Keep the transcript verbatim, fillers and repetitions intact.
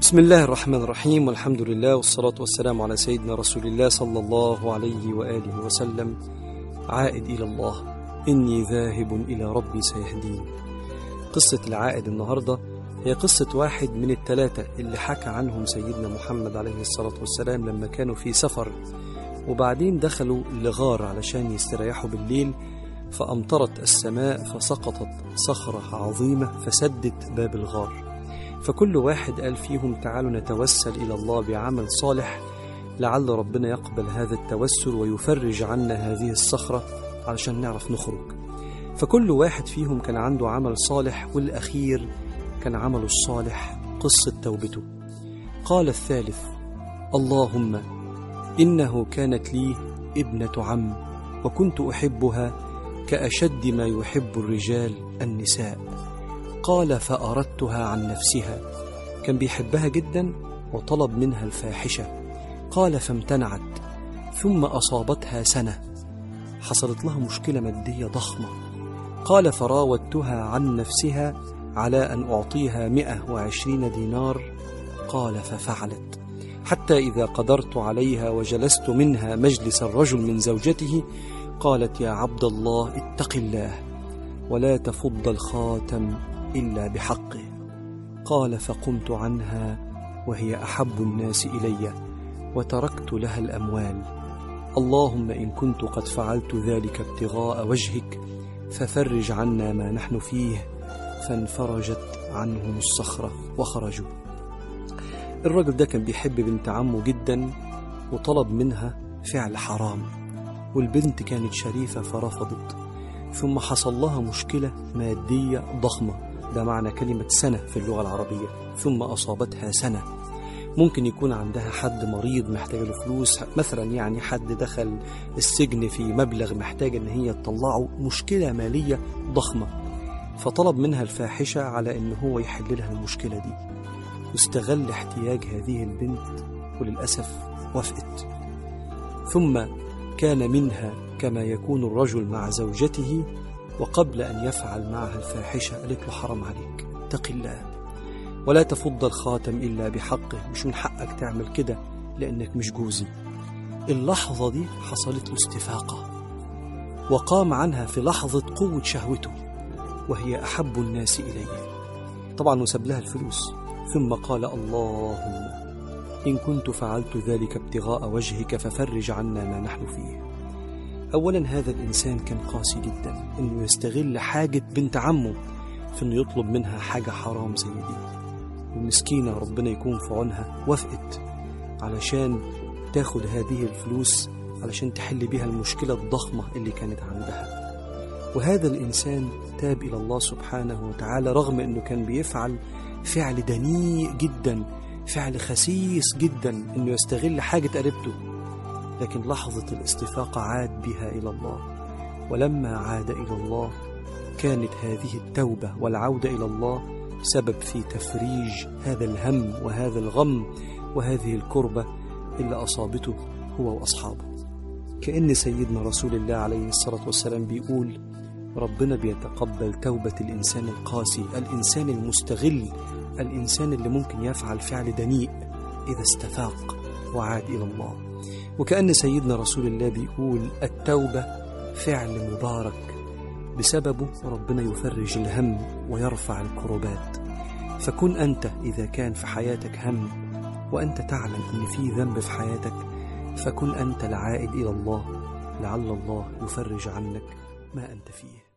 بسم الله الرحمن الرحيم، والحمد لله والصلاة والسلام على سيدنا رسول الله صلى الله عليه وآله وسلم. عائد إلى الله، إني ذاهب إلى ربي سيهدين. قصة العائد النهاردة هي قصة واحد من الثلاثة اللي حكى عنهم سيدنا محمد عليه الصلاة والسلام لما كانوا في سفر، وبعدين دخلوا لغار علشان يستريحوا بالليل، فأمطرت السماء فسقطت صخرة عظيمة فسدت باب الغار. فكل واحد قال فيهم تعالوا نتوسل إلى الله بعمل صالح لعل ربنا يقبل هذا التوسل ويفرج عنا هذه الصخرة علشان نعرف نخرج. فكل واحد فيهم كان عنده عمل صالح، والأخير كان عمله الصالح قصة توبته. قال الثالث: اللهم إنه كانت لي ابنة عم وكنت أحبها كأشد ما يحب الرجال النساء. قال فأردتها عن نفسها، كان بيحبها جدا وطلب منها الفاحشة. قال فامتنعت، ثم أصابتها سنة، حصلت لها مشكلة مادية ضخمة. قال فراودتها عن نفسها على أن أعطيها مئة وعشرين دينار. قال ففعلت، حتى إذا قدرت عليها وجلست منها مجلس الرجل من زوجته قالت يا عبد الله اتق الله ولا تفض الخاتم إلا بحقه. قال فقمت عنها وهي أحب الناس إلي وتركت لها الأموال. اللهم إن كنت قد فعلت ذلك ابتغاء وجهك ففرج عنا ما نحن فيه. فانفرجت عنهم الصخرة وخرجوا. الرجل ده كان بيحب بنت عمه جدا وطلب منها فعل حرام، والبنت كانت شريفة فرفضت. ثم حصل لها مشكلة مادية ضخمة، ده معنى كلمة سنة في اللغة العربية. ثم أصابتها سنة، ممكن يكون عندها حد مريض محتاج له فلوس مثلا، يعني حد دخل السجن في مبلغ محتاج ان هي تطلعه، مشكلة مالية ضخمة. فطلب منها الفاحشة على ان هو يحل لها المشكلة دي، واستغل احتياج هذه البنت وللأسف وافقت. ثم كان منها كما يكون الرجل مع زوجته، وقبل أن يفعل معها الفاحشة قالت له حرام عليك، اتق الله ولا تفض الخاتم إلا بحقه، مش من حقك تعمل كده لأنك مش جوزي. اللحظة دي حصلت له استفاقة، وقام عنها في لحظة قوة شهوته وهي أحب الناس إليه، طبعا وساب لها الفلوس. ثم قال اللهم إن كنت فعلت ذلك ابتغاء وجهك ففرج عنا ما نحن فيه. أولا هذا الإنسان كان قاسي جدا إنه يستغل حاجة بنت عمه في إنه يطلب منها حاجة حرام زي دي. المسكينة ربنا يكون في عونها وافقت علشان تاخد هذه الفلوس علشان تحل بها المشكلة الضخمة اللي كانت عندها. وهذا الإنسان تاب إلى الله سبحانه وتعالى رغم إنه كان بيفعل فعل دنيء جدا، فعل خسيس جدا، إنه يستغل حاجة قريبته. لكن لحظة الاستفاقة عاد بها إلى الله، ولما عاد إلى الله كانت هذه التوبة والعودة إلى الله سبب في تفريج هذا الهم وهذا الغم وهذه الكربة اللي أصابته هو وأصحابه. كأن سيدنا رسول الله عليه الصلاة والسلام بيقول ربنا بيتقبل توبة الإنسان القاسي، الإنسان المستغل، الإنسان اللي ممكن يفعل فعل دنيء إذا استفاق وعاد إلى الله. وكأن سيدنا رسول الله بيقول التوبة فعل مبارك بسببه ربنا يفرج الهم ويرفع الكربات. فكن أنت إذا كان في حياتك هم وأنت تعلم أن في ذنب في حياتك، فكن أنت العائد إلى الله لعل الله يفرج عنك ما أنت فيه.